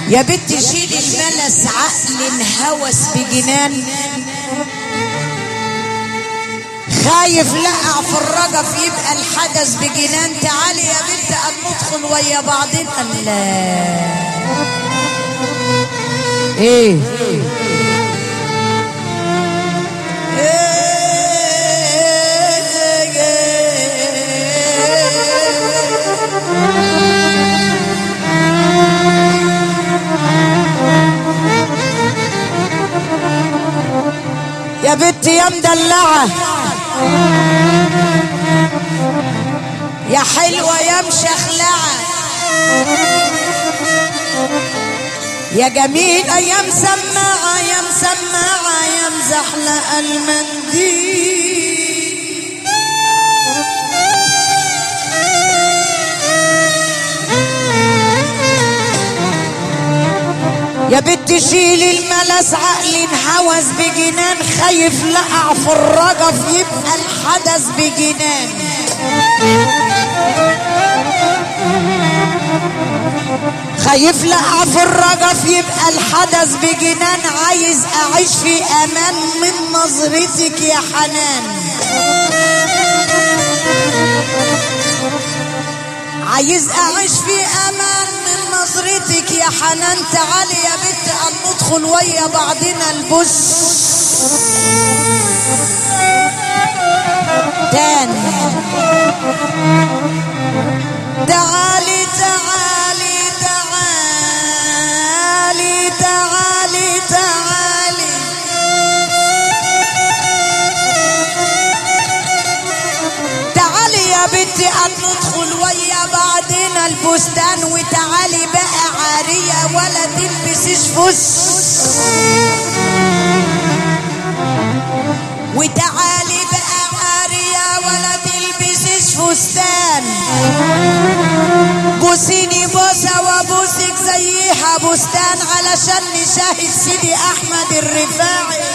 يا بنت شيل الملس عقل هوس بجنان، خايف لقع في الرجف يبقى الحدث بجنان. تعالي يا بنت أن ندخل ويا بعضنا. الله ايه يا بنت يا مدلعة يا حلوة يا مشخلعة يا جميلة يا مسمعة يا مسمعة يا مزحلقة المنديل. يا بنت شيلي الملس عقلي انحوز بجنان، خايف لقع في الرجف يبقى الحدث بجنان. خايف لقع في الرجف يبقى الحدث بجنان، عايز اعيش في امان من نظرتك يا حنان. عايز اعيش في امان من نظرتك يا حنان. تعالي يا بنت ان ندخل ويا بعضنا البس تاني. تعالي تعالي تعالي تعالي تعالي تعالي يا بنتي ان ندخل ويا بعضنا البستان. وتعالي بقى عارية ولا تلبسيش فس، وتعالي بقى عارية ولا تلبسيش فستان. بوسيني بوسة وابوسك زيها بستان، علشان نشاهد سيدي احمد الرفاعي،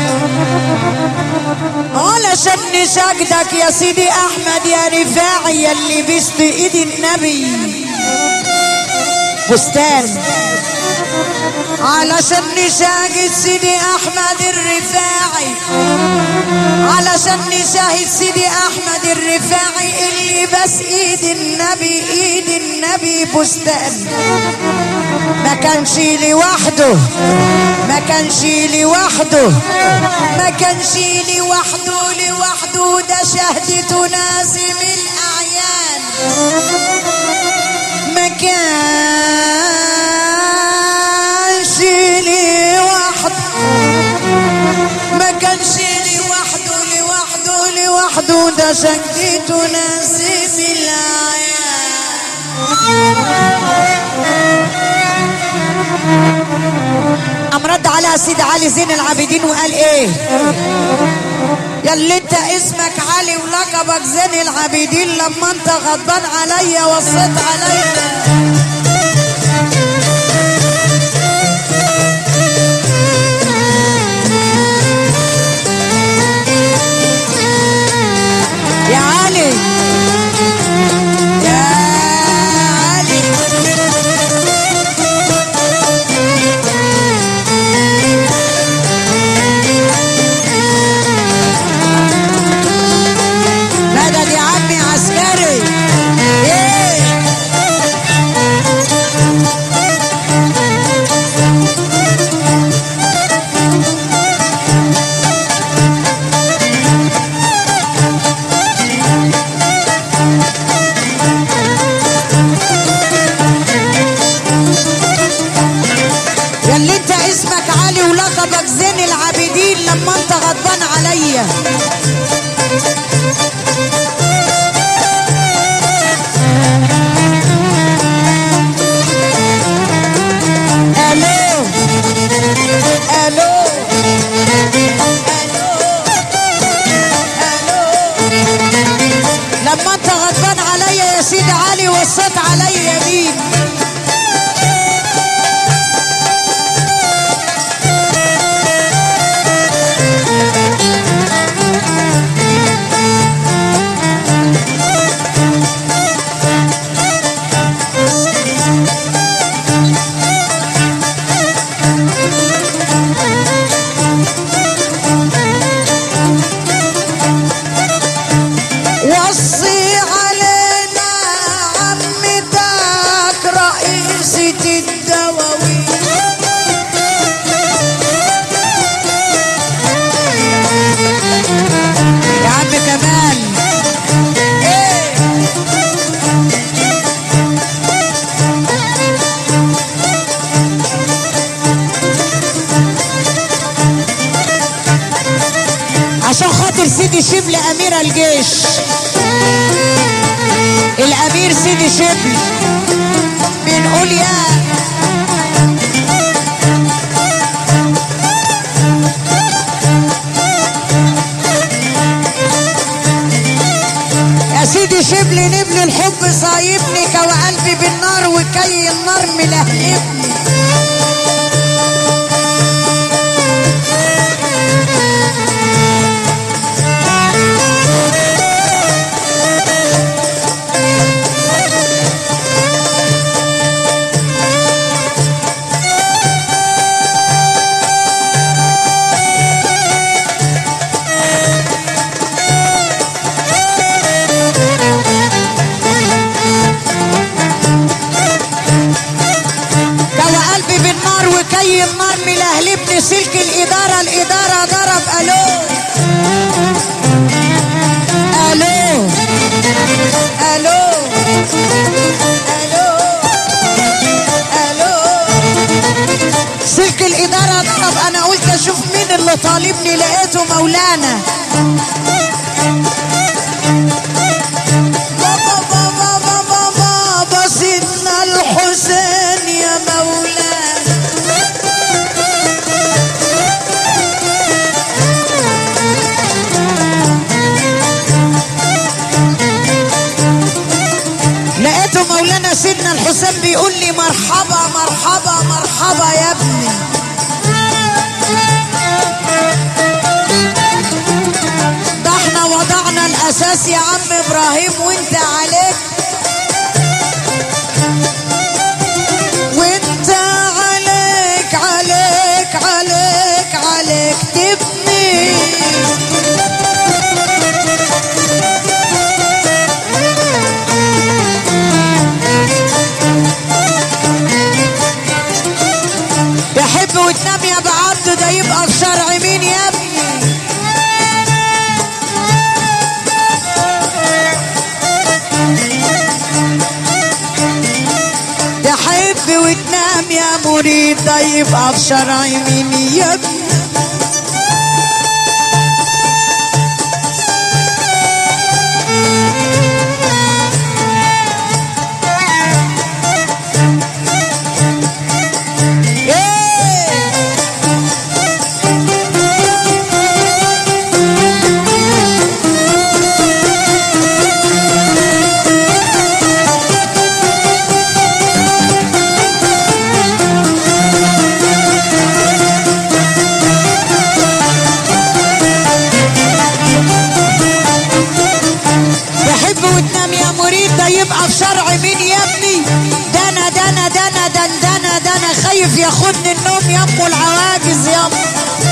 علشان نشاهدك يا سيدي احمد يا رفاعي يلي بست ايد النبي بستان. علشان نشاهد سيدي احمد الرفاعي، علشان نشاهد سيدي احمد الرفاعي اللي بس ايد النبي ايد النبي بستان. ما كانش لوحده ما كانش لوحده ما كانش لوحده ده شهدته ناس من الاعيان. ما كانش لوحده ما كانش لوحده ده شهدته ناس من الاعيان. قام رد على سيد علي زين العابدين وقال ايه؟ ياللي انت اسمك علي ولقبك زين العابدين، لما انت غضبان عليا وصيت عليا يا علي يا علي. مدد يا عمي عسكري. ايه ياللي انت اسمك علي ولقبك زين العابدين، لما انت غضبان عليا الو الو لما انت غضبان عليا يا سيدي علي وصيت عليا مين؟ ست الدواوين. يا عم كمال ايه عشان خاطر سيدي شبل امير الجيش، الامير سيدي شبل، بنقول يا سيدي شبل نبل الحب صايبني كوقلبي بالنار وكي النار ملهلبني. كي النار ملهلبني سلك الإدارة، الإدارة ضرب ألو ألو ألو ألو ألو سلك الإدارة ضرب. أنا قلت أشوف مين اللي طالبني، لقيته مولانا. بابا بابا بابا بابا سيدنا الحسين يا مولانا. لقيته مولانا سيدنا الحسين بيقول لي مرحبا مرحبا مرحبا يا ابني. ده احنا وضعنا الاساس يا عم ابراهيم وانت عليك، وانت عليك عليك عليك عليك تبني. يحب وتنام يا بعبد ده يبقى في شرع مين يا ابني؟ يحب وتنام يا مريد ده يبقى في شرع مين يا ابني؟ يبقى في شرع مين يا ابني؟ دنا دنا دنا دنا دنا دنا خايف ياخدني النوم يمو العواجز يمو.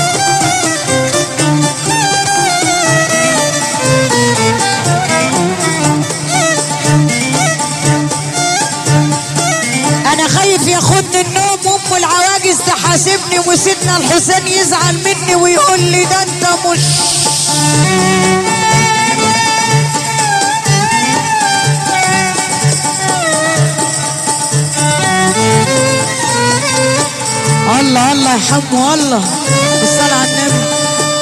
انا خايف ياخدني النوم ام العواجز تحاسبني وسيدنا الحسين يزعل مني ويقول لي ده انت مش الله الله يرحمه الله بالصلاة على النبي.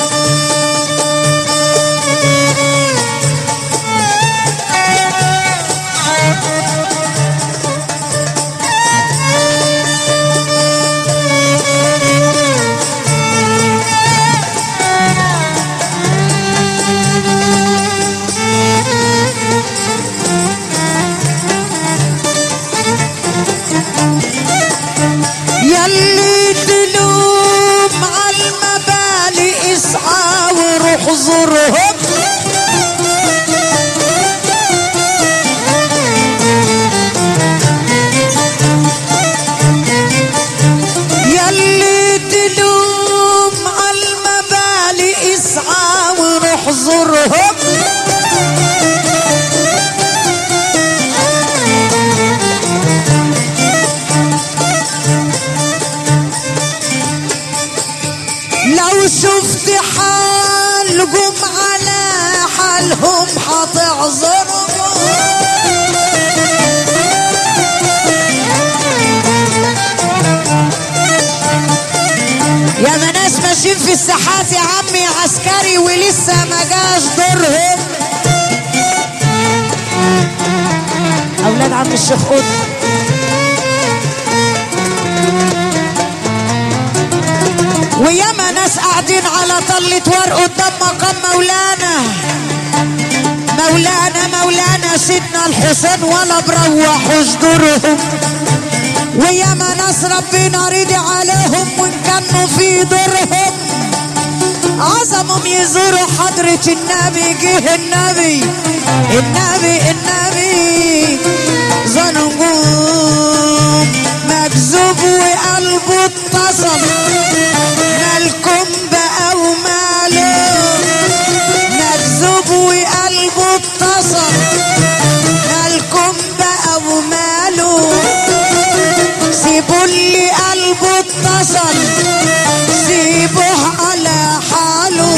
يلي تلوم عالمبالي اسعى وروح زورهم، يلي تلوم عالمبالي اسعى وروح زورهم. وشفت حالهم على حالهم هتعذرهم. يا ما ناس ماشيين في الساحات يا عمي عسكري ولسه ما جاش دورهم. اولاد عم الشيخ قطب وياما ناس قاعدين على طلة ورق قدام مقام مولانا سيدنا الحسين ولا بروحوا دورهم. وياما ناس ربنا رضي عليهم وان كانوا في دورهم عظمهم يزوروا حضرة النبي. جه النبي ظنهم مكذوب وقلبه اتصل. مالكم بقى وماله مكذوب وقلبه اتصل. مالكم بقى وماله سيبوا اللي قلبه اتصل سيبوه على حاله.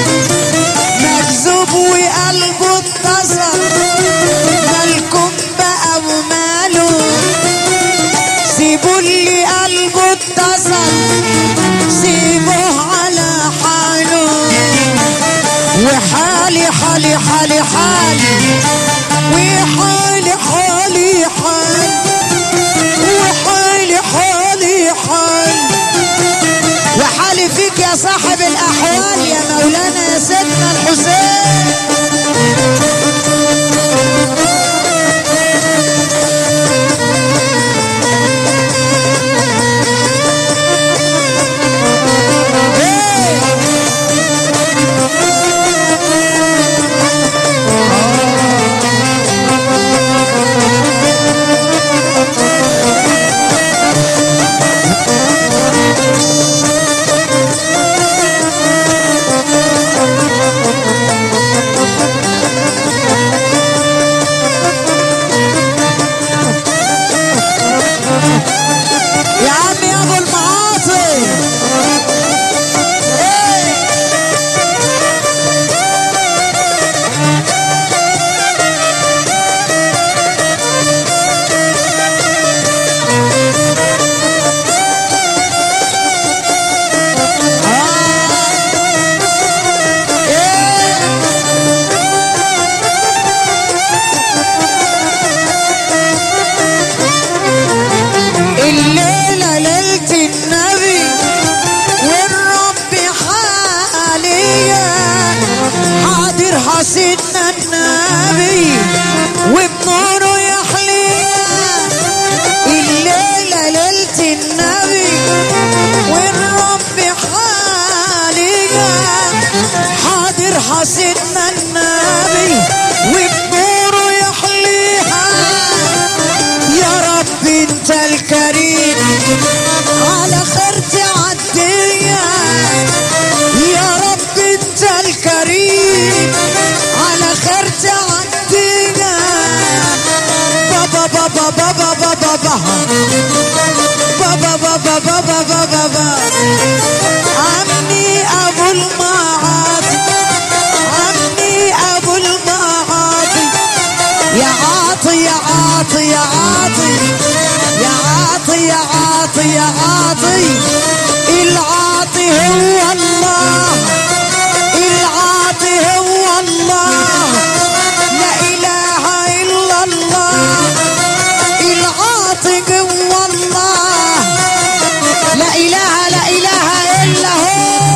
مكذوب وقلبه اتصل مالكم بقى وماله سيبوا اللي قلبه اتصل سيبوه على حاله. وحالي حالي حالي حالي وحالي حالي حالي وحالي حالي حالي وحالي فيك يا صاحب الأحوال يا مولانا يا سيدنا الحسين. سيدنا النبي وبنوره يحلينا. الليلة ليلة النبي والرب حاليا حاضر حسيدنا النبي وبنوره يحليها. يا رب انت الكريم على خير تعديها. يا رب انت الكريم على خير تعدينا. بابا بابا بابا بابا بابا بابا بابا بابا عمي ابو المعاطي عمي ابو المعاطي. يا عاطي يا عاطي يا عاطي يا عاطي يا عاطي يا عاطي. العاطي هو الله العاطي هو الله لا اله الا الله. العاطي جوا الله لا اله الا هو.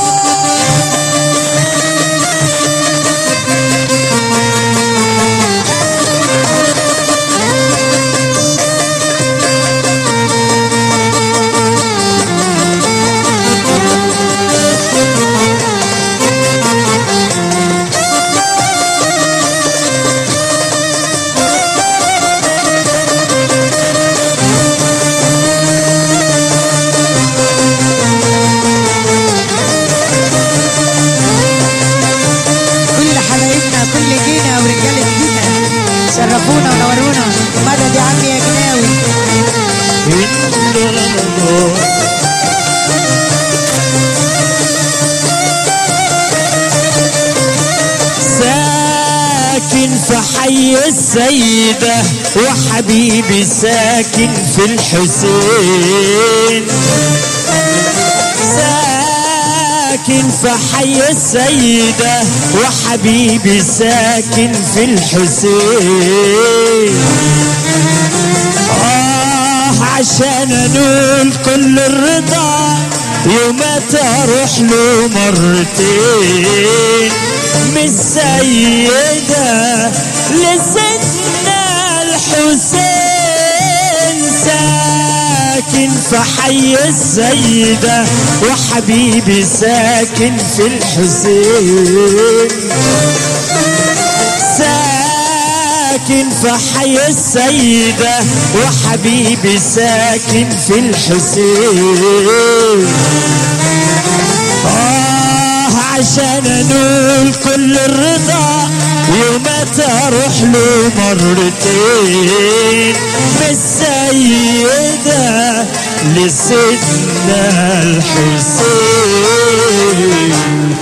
شرفونا ونورونا. مدد يا عمي يا جناوي. حي السيدة وحبيبي ساكن في الحسين، ساكن في حي السيدة وحبيبي ساكن في الحسين. عشان انول كل الرضا يومات اروح له مرتين، من السيدة لسيدنا الحسين، ساكن في حي السيدة وحبيبي ساكن في الحسين، ساكن في حي السيدة وحبيبي ساكن في الحسين. عشان انول كل الرضا يومات اروح له مرتين، من السيدة لسيدنا الحسين.